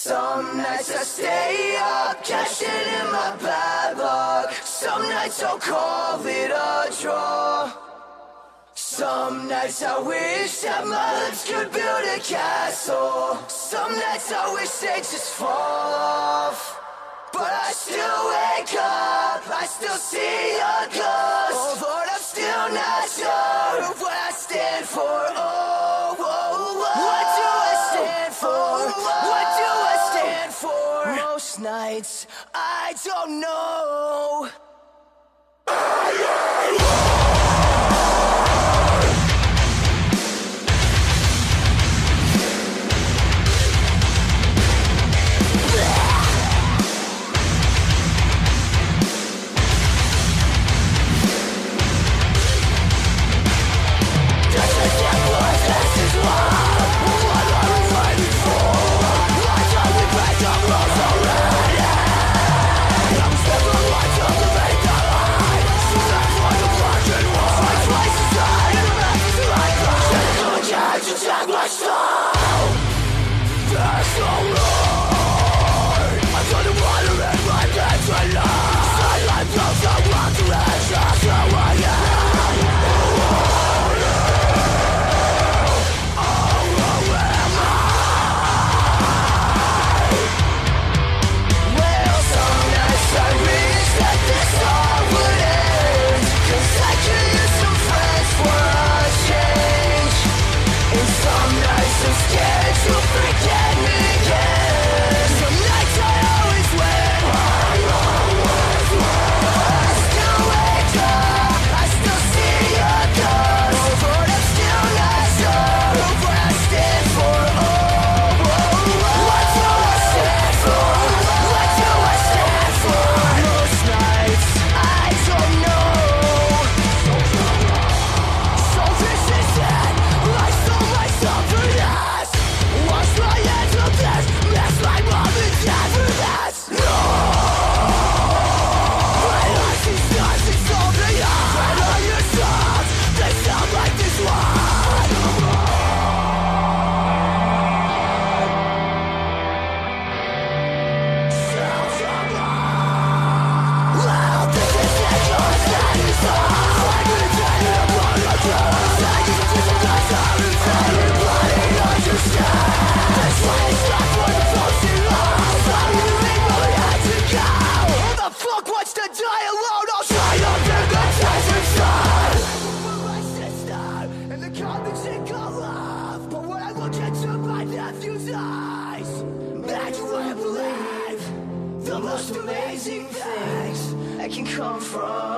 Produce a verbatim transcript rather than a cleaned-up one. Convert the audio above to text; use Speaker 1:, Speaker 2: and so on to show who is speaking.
Speaker 1: Some nights I stay up, cashing in my bad luck. Some nights I'll call it a draw. Some nights I wish that my lips could build a castle. Some nights I wish they'd just fall off. But I still wake up, I still see a ghost. Oh Lord, I'm still not sure of what I stand for. Oh, oh, oh. What do I stand for? What do I stand for? Most nights, I don't know. Amazing things that can come from